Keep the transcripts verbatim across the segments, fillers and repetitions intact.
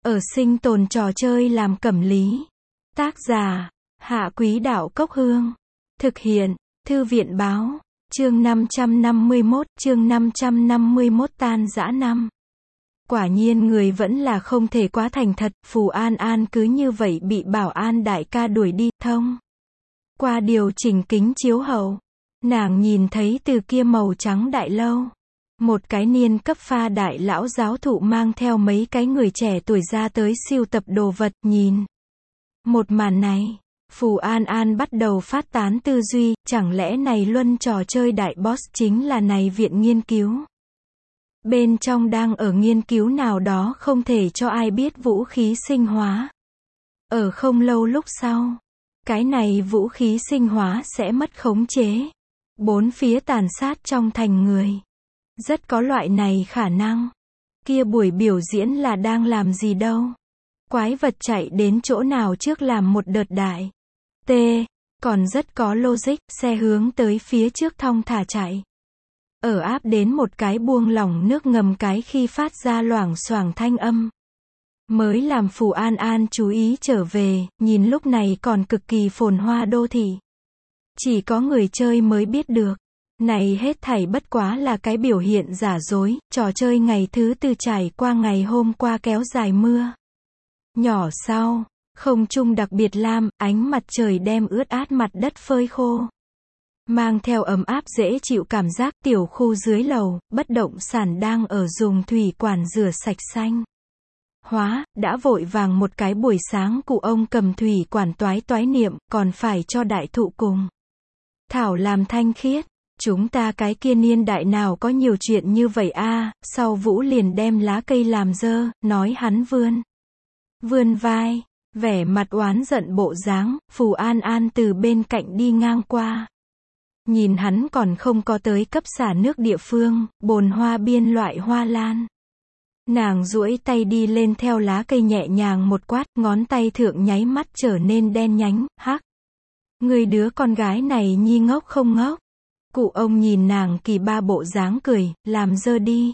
Ở sinh tồn trò chơi làm cẩm lý. Tác giả, Hạ Quý Đạo Cốc Hương. Thực hiện, Thư viện Báo. Chương năm trăm năm mươi mốt, chương năm trăm năm mươi mốt tan rã năm. Quả nhiên người vẫn là không thể quá thành thật, Phù An An cứ như vậy bị Bảo An đại ca đuổi đi, thông. Qua điều chỉnh kính chiếu hậu, nàng nhìn thấy từ kia màu trắng đại lâu. Một cái niên cấp pha đại lão giáo thụ mang theo mấy cái người trẻ tuổi ra tới sưu tập đồ vật, nhìn. Một màn này, Phù An An bắt đầu phát tán tư duy, chẳng lẽ này luân trò chơi đại boss chính là này viện nghiên cứu. Bên trong đang ở nghiên cứu nào đó không thể cho ai biết vũ khí sinh hóa. Ở không lâu lúc sau, cái này vũ khí sinh hóa sẽ mất khống chế. Bốn phía tàn sát trong thành người. Rất có loại này khả năng. Kia buổi biểu diễn là đang làm gì đâu. Quái vật chạy đến chỗ nào trước làm một đợt đại. T. Còn rất có logic, xe hướng tới phía trước thong thả chạy. Ở áp đến một cái buông lỏng nước ngầm cái khi phát ra loảng xoảng thanh âm. Mới làm Phù An An chú ý trở về, nhìn lúc này còn cực kỳ phồn hoa đô thị. Chỉ có người chơi mới biết được. Này hết thảy bất quá là cái biểu hiện giả dối, trò chơi ngày thứ tư trải qua ngày hôm qua kéo dài mưa. Nhỏ sau, không trung đặc biệt lam, ánh mặt trời đem ướt át mặt đất phơi khô. Mang theo ấm áp dễ chịu cảm giác, tiểu khu dưới lầu, bất động sản đang ở dùng thủy quản rửa sạch xanh. Hóa, đã vội vàng một cái buổi sáng cụ ông cầm thủy quản toái toái niệm, còn phải cho đại thụ cùng. Thảo làm thanh khiết. Chúng ta cái kia niên đại nào có nhiều chuyện như vậy a à, sau Vũ liền đem lá cây làm dơ, nói hắn vươn. Vươn vai, vẻ mặt oán giận bộ dáng, Phù An An từ bên cạnh đi ngang qua. Nhìn hắn còn không có tới cấp xả nước địa phương, bồn hoa biên loại hoa lan. Nàng duỗi tay đi lên theo lá cây nhẹ nhàng một quát, ngón tay thượng nháy mắt trở nên đen nhánh, hắc. Người đứa con gái này nhi ngốc không ngốc. Cụ ông nhìn nàng kỳ ba bộ dáng cười, làm dơ đi.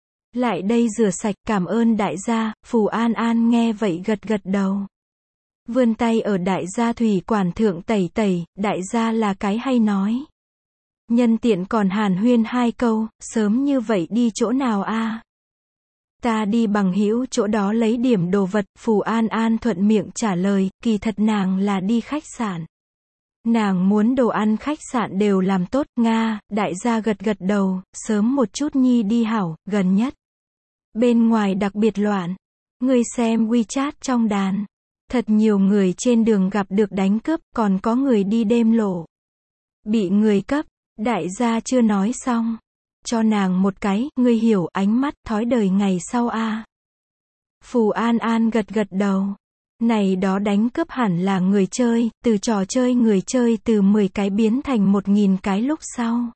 Lại đây rửa sạch, cảm ơn đại gia. Phù An An nghe vậy gật gật đầu. Vươn tay ở đại gia thủy quản thượng tẩy tẩy, đại gia là cái hay nói. Nhân tiện còn hàn huyên hai câu, sớm như vậy đi chỗ nào a? À? Ta đi bằng hữu chỗ đó lấy điểm đồ vật, Phù An An thuận miệng trả lời, kỳ thật nàng là đi khách sạn. Nàng muốn đồ ăn khách sạn đều làm tốt, Nga, đại gia gật gật đầu, sớm một chút nhi đi hảo, gần nhất. Bên ngoài đặc biệt loạn. Người xem WeChat trong đàn. Thật nhiều người trên đường gặp được đánh cướp, còn có người đi đêm lộ. Bị người cấp, đại gia chưa nói xong. Cho nàng một cái, ngươi hiểu, ánh mắt, thói đời ngày sau a. À. Phù An An gật gật đầu. Này đó đánh cướp hẳn là người chơi, từ trò chơi người chơi từ mười cái biến thành một nghìn cái lúc sau.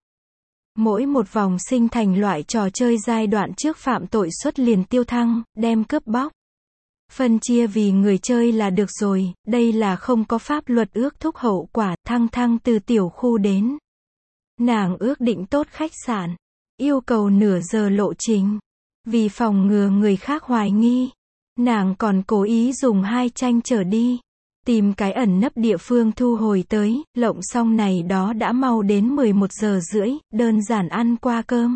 Mỗi một vòng sinh thành loại trò chơi giai đoạn trước phạm tội suất liền tiêu thăng, đem cướp bóc. Phân chia vì người chơi là được rồi, đây là không có pháp luật ước thúc hậu quả, thăng thăng từ tiểu khu đến. Nàng ước định tốt khách sạn, yêu cầu nửa giờ lộ trình. Vì phòng ngừa người khác hoài nghi. Nàng còn cố ý dùng hai tranh trở đi. Tìm cái ẩn nấp địa phương thu hồi tới, lộng xong này đó đã mau đến mười một giờ rưỡi, đơn giản ăn qua cơm.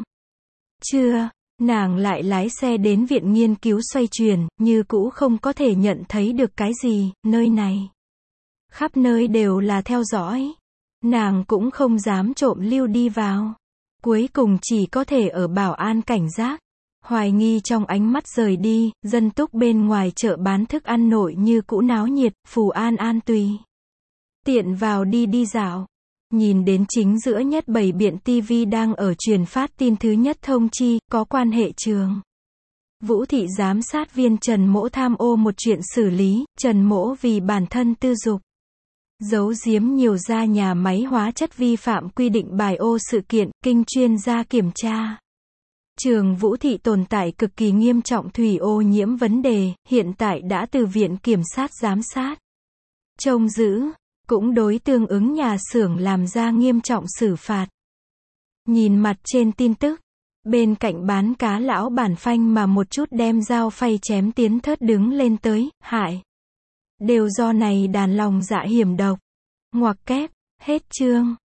Chưa, nàng lại lái xe đến viện nghiên cứu xoay chuyển, như cũ không có thể nhận thấy được cái gì, nơi này. Khắp nơi đều là theo dõi. Nàng cũng không dám trộm lưu đi vào. Cuối cùng chỉ có thể ở bảo an cảnh giác. Hoài nghi trong ánh mắt rời đi, dân túc bên ngoài chợ bán thức ăn nội như cũ náo nhiệt, Phù An An tùy tiện vào đi đi dạo. Nhìn đến chính giữa nhất bầy biện tivi đang ở truyền phát tin thứ nhất thông chi, có quan hệ trường. Vũ thị giám sát viên Trần Mỗ tham ô một chuyện xử lý, Trần Mỗ vì bản thân tư dục. Giấu giếm nhiều gia nhà máy hóa chất vi phạm quy định bài ô sự kiện, kinh chuyên gia kiểm tra. Trường Vũ thị tồn tại cực kỳ nghiêm trọng thủy ô nhiễm vấn đề, hiện tại đã từ viện kiểm sát giám sát. Trông giữ, cũng đối tương ứng nhà xưởng làm ra nghiêm trọng xử phạt. Nhìn mặt trên tin tức, Bên cạnh bán cá lão bản phanh mà một chút đem dao phay chém tiến thớt đứng lên tới, hại. Đều do này đàn lòng dạ hiểm độc. Ngoặc kép, hết chương.